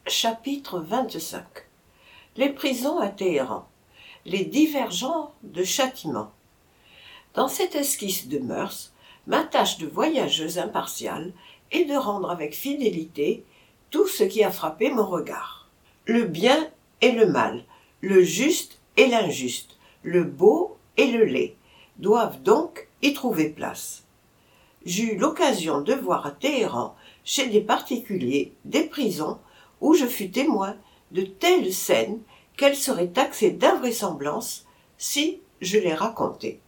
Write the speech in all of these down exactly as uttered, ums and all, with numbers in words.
Chapitre vingt-cinq. Les prisons à Téhéran. Les divers genres de châtiments. Dans cette esquisse de mœurs, ma tâche de voyageuse impartiale est de rendre avec fidélité tout ce qui a frappé mon regard. Le bien et le mal, le juste et l'injuste, le beau et le laid, doivent donc y trouver place. J'eus l'occasion de voir à Téhéran, chez des particuliers, des prisons, où je fus témoin de telles scènes qu'elles seraient taxées d'invraisemblance si je les racontais.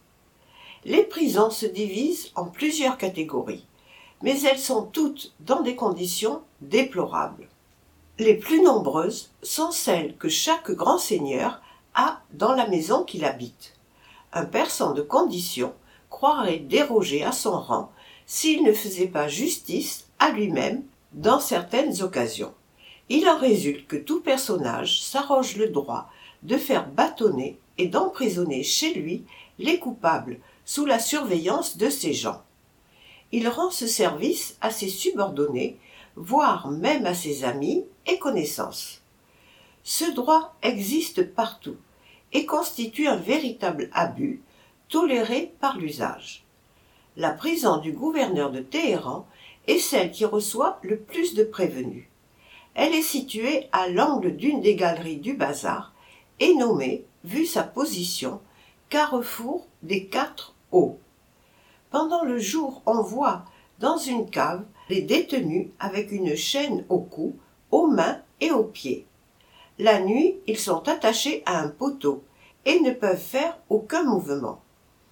Les prisons se divisent en plusieurs catégories, mais elles sont toutes dans des conditions déplorables. Les plus nombreuses sont celles que chaque grand seigneur a dans la maison qu'il habite. Un persan de condition croirait déroger à son rang s'il ne faisait pas justice à lui-même dans certaines occasions. Il en résulte que tout personnage s'arroge le droit de faire bâtonner et d'emprisonner chez lui les coupables sous la surveillance de ses gens. Il rend ce service à ses subordonnés, voire même à ses amis et connaissances. Ce droit existe partout et constitue un véritable abus toléré par l'usage. La prison du gouverneur de Téhéran est celle qui reçoit le plus de prévenus. Elle est située à l'angle d'une des galeries du bazar et nommée, vu sa position, carrefour des quatre eaux. Pendant le jour, on voit dans une cave les détenus avec une chaîne au cou, aux mains et aux pieds. La nuit, ils sont attachés à un poteau et ne peuvent faire aucun mouvement.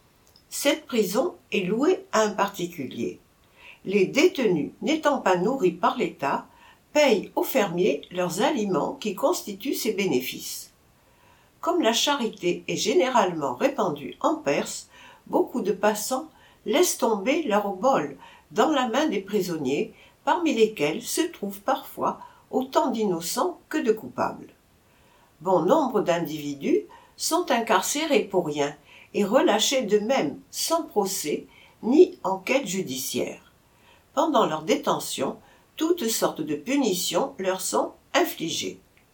Cette prison est louée à un particulier. Les détenus, n'étant pas nourris par l'État, payent aux fermiers leurs aliments qui constituent ses bénéfices. Comme la charité est généralement répandue en Perse, beaucoup de passants laissent tomber leur bol dans la main des prisonniers, parmi lesquels se trouvent parfois autant d'innocents que de coupables. Bon nombre d'individus sont incarcérés pour rien et relâchés d'eux-mêmes sans procès ni enquête judiciaire. Pendant leur détention, toutes sortes de punitions leur sont infligées.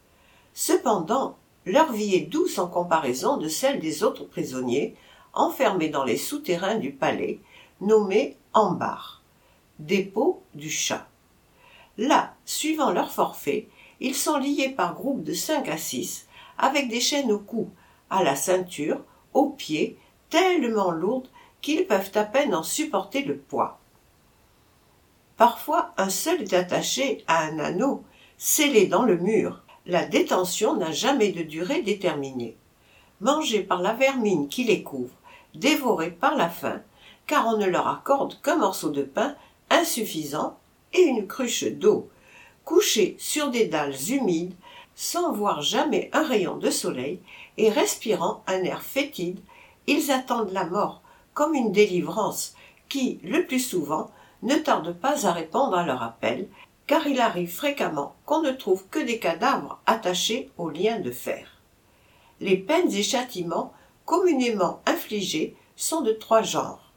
Cependant, leur vie est douce en comparaison de celle des autres prisonniers enfermés dans les souterrains du palais, nommés ambars, dépôt du chat. Là, suivant leur forfait, ils sont liés par groupes de cinq à six, avec des chaînes au cou, à la ceinture, aux pieds, tellement lourdes qu'ils peuvent à peine en supporter le poids. Parfois, un seul est attaché à un anneau, scellé dans le mur. La détention n'a jamais de durée déterminée. Mangés par la vermine qui les couvre, dévorés par la faim, car on ne leur accorde qu'un morceau de pain insuffisant et une cruche d'eau. Couchés sur des dalles humides, sans voir jamais un rayon de soleil et respirant un air fétide, ils attendent la mort comme une délivrance qui, le plus souvent, ne tarde pas à répondre à leur appel, car il arrive fréquemment qu'on ne trouve que des cadavres attachés aux liens de fer. Les peines et châtiments communément infligés sont de trois genres.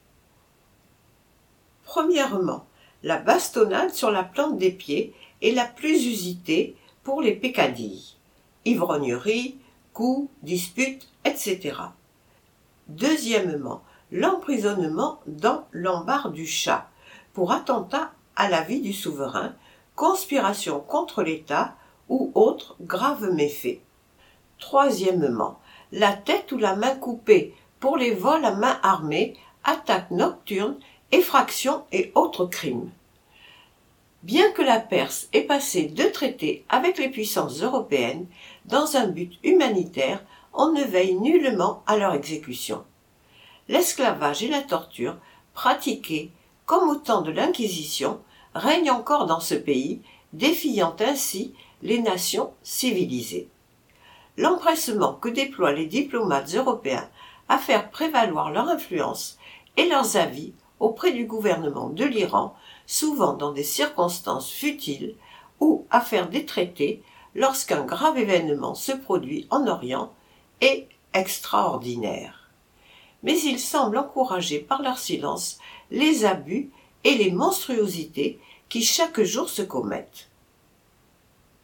Premièrement, la bastonnade sur la plante des pieds est la plus usitée pour les peccadilles, ivrognerie, coups, disputes, et cetera. Deuxièmement, l'emprisonnement dans l'ambar du chat, pour attentat à la vie du souverain, conspiration contre l'État ou autres graves méfaits. Troisièmement, la tête ou la main coupée pour les vols à main armée, attaques nocturnes, effractions et autres crimes. Bien que la Perse ait passé deux traités avec les puissances européennes, dans un but humanitaire, on ne veille nullement à leur exécution. L'esclavage et la torture, pratiqués comme au temps de l'Inquisition, règnent encore dans ce pays, défiant ainsi les nations civilisées. L'empressement que déploient les diplomates européens à faire prévaloir leur influence et leurs avis auprès du gouvernement de l'Iran, souvent dans des circonstances futiles, ou à faire des traités lorsqu'un grave événement se produit en Orient, est extraordinaire. Mais ils semblent encourager par leur silence les abus et les monstruosités qui chaque jour se commettent.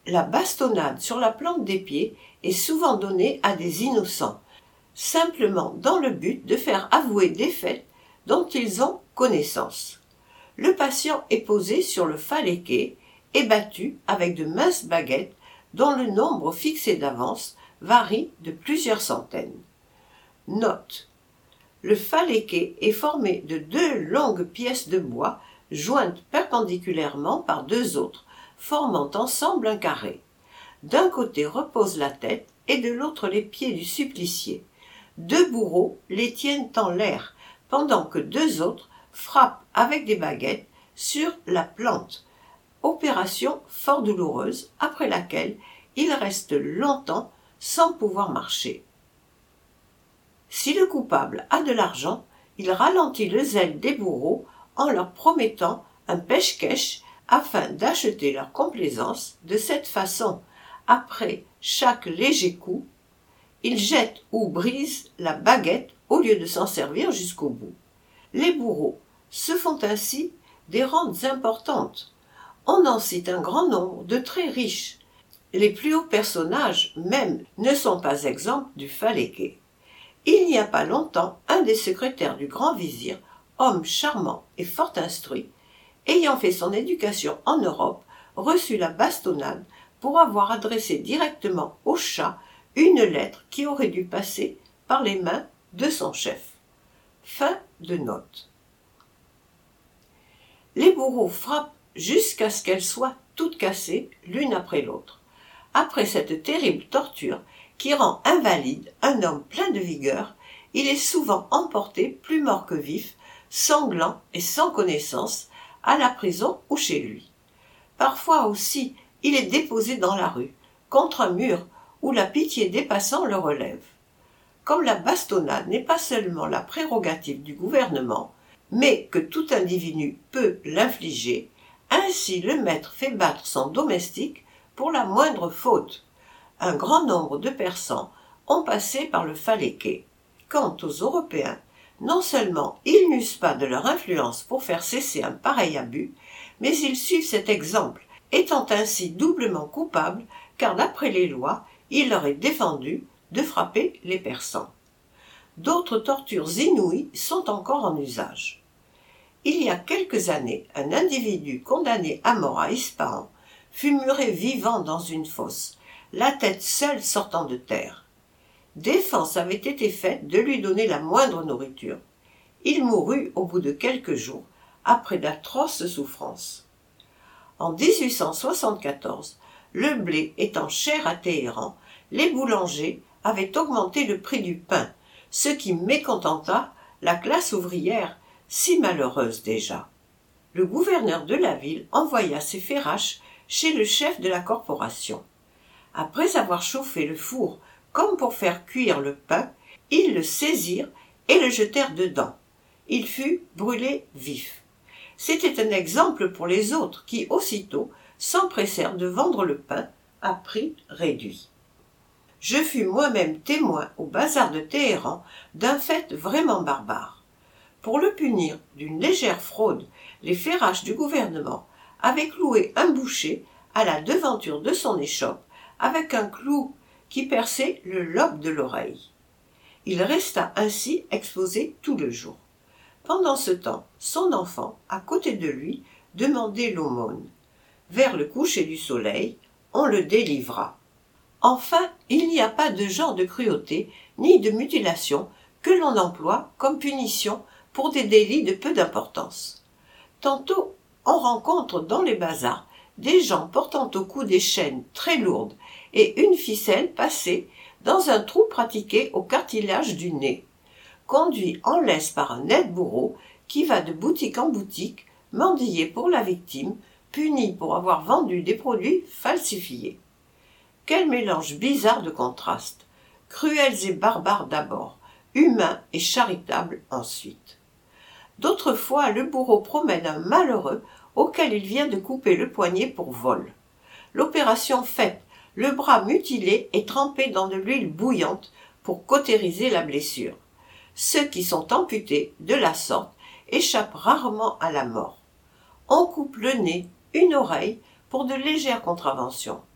La bastonnade sur la plante des pieds est souvent donnée à des innocents, simplement dans le but de faire avouer des faits dont ils ont connaissance. Le patient est posé sur le phaléké et battu avec de minces baguettes dont le nombre fixé d'avance varie de plusieurs centaines. Note. Le phaléké est formé de deux longues pièces de bois jointes perpendiculairement par deux autres, formant ensemble un carré. D'un côté repose la tête et de l'autre les pieds du supplicié. Deux bourreaux les tiennent en l'air, pendant que deux autres frappent avec des baguettes sur la plante. Opération fort douloureuse, après laquelle il reste longtemps sans pouvoir marcher. Si le coupable a de l'argent, il ralentit le zèle des bourreaux en leur promettant un pêche-cache afin d'acheter leur complaisance. De cette façon, après chaque léger coup, il jette ou brise la baguette au lieu de s'en servir jusqu'au bout. Les bourreaux se font ainsi des rentes importantes. On en cite un grand nombre de très riches. Les plus hauts personnages même ne sont pas exempts du phaléké. Il n'y a pas longtemps, un des secrétaires du grand vizir, homme charmant et fort instruit, ayant fait son éducation en Europe, reçut la bastonnade pour avoir adressé directement au chat une lettre qui aurait dû passer par les mains de son chef. Fin de note. Les bourreaux frappent jusqu'à ce qu'elles soient toutes cassées l'une après l'autre. Après cette terrible torture qui rend invalide un homme plein de vigueur, il est souvent emporté plus mort que vif, sanglant et sans connaissance, à la prison ou chez lui. Parfois aussi, il est déposé dans la rue, contre un mur, où la pitié des passants le relève. Comme la bastonnade n'est pas seulement la prérogative du gouvernement, mais que tout individu peut l'infliger, ainsi le maître fait battre son domestique pour la moindre faute. Un grand nombre de persans ont passé par le phaléké. Quant aux Européens, non seulement ils n'usent pas de leur influence pour faire cesser un pareil abus, mais ils suivent cet exemple, étant ainsi doublement coupables, car d'après les lois, il leur est défendu de frapper les persans. D'autres tortures inouïes sont encore en usage. Il y a quelques années, un individu condamné à mort à Ispahan fut muré vivant dans une fosse, la tête seule sortant de terre. Défense avait été faite de lui donner la moindre nourriture. Il mourut au bout de quelques jours, après d'atroces souffrances. En dix-huit cent soixante-quatorze, le blé étant cher à Téhéran, les boulangers avaient augmenté le prix du pain, ce qui mécontenta la classe ouvrière, si malheureuse déjà. Le gouverneur de la ville envoya ses ferraches chez le chef de la corporation. Après avoir chauffé le four comme pour faire cuire le pain, ils le saisirent et le jetèrent dedans. Il fut brûlé vif. C'était un exemple pour les autres qui, aussitôt, s'empressèrent de vendre le pain à prix réduit. Je fus moi-même témoin au bazar de Téhéran d'un fait vraiment barbare. Pour le punir d'une légère fraude, les ferraches du gouvernement avaient cloué un boucher à la devanture de son échoppe avec un clou qui perçait le lobe de l'oreille. Il resta ainsi exposé tout le jour. Pendant ce temps, son enfant, à côté de lui, demandait l'aumône. Vers le coucher du soleil, on le délivra. Enfin, il n'y a pas de genre de cruauté ni de mutilation que l'on emploie comme punition pour des délits de peu d'importance. Tantôt, on rencontre dans les bazars des gens portant au cou des chaînes très lourdes et une ficelle passée dans un trou pratiqué au cartilage du nez, conduit en laisse par un aide-bourreau qui va de boutique en boutique mendier pour la victime, puni pour avoir vendu des produits falsifiés. Quel mélange bizarre de contrastes, cruels et barbares d'abord, humains et charitables ensuite. D'autres fois, le bourreau promène un malheureux auquel il vient de couper le poignet pour vol. L'opération faite, le bras mutilé est trempé dans de l'huile bouillante pour cautériser la blessure. Ceux qui sont amputés de la sorte échappent rarement à la mort. On coupe le nez, une oreille, pour de légères contraventions.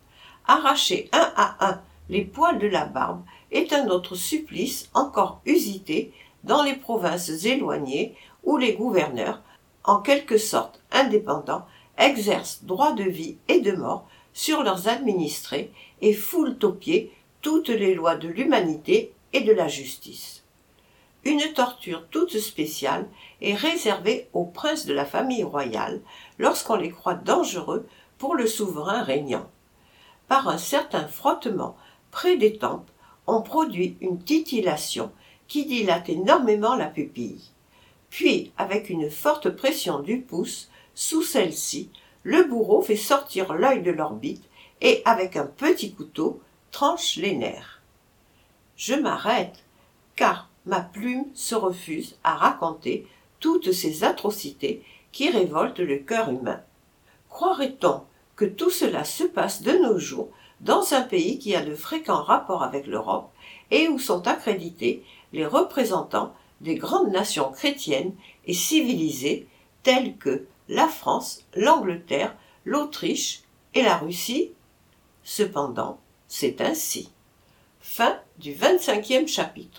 Arracher un à un les poils de la barbe est un autre supplice encore usité dans les provinces éloignées où les gouverneurs, en quelque sorte indépendants, exercent droit de vie et de mort sur leurs administrés et foulent aux pieds toutes les lois de l'humanité et de la justice. Une torture toute spéciale est réservée aux princes de la famille royale lorsqu'on les croit dangereux pour le souverain régnant. Par un certain frottement près des tempes, on produit une titillation qui dilate énormément la pupille. Puis, avec une forte pression du pouce, sous celle-ci, le bourreau fait sortir l'œil de l'orbite et, avec un petit couteau, tranche les nerfs. Je m'arrête, car ma plume se refuse à raconter toutes ces atrocités qui révoltent le cœur humain. Croirait-on que tout cela se passe de nos jours dans un pays qui a de fréquents rapports avec l'Europe et où sont accrédités les représentants des grandes nations chrétiennes et civilisées telles que la France, l'Angleterre, l'Autriche et la Russie? Cependant, c'est ainsi. Fin du vingt-cinquième chapitre.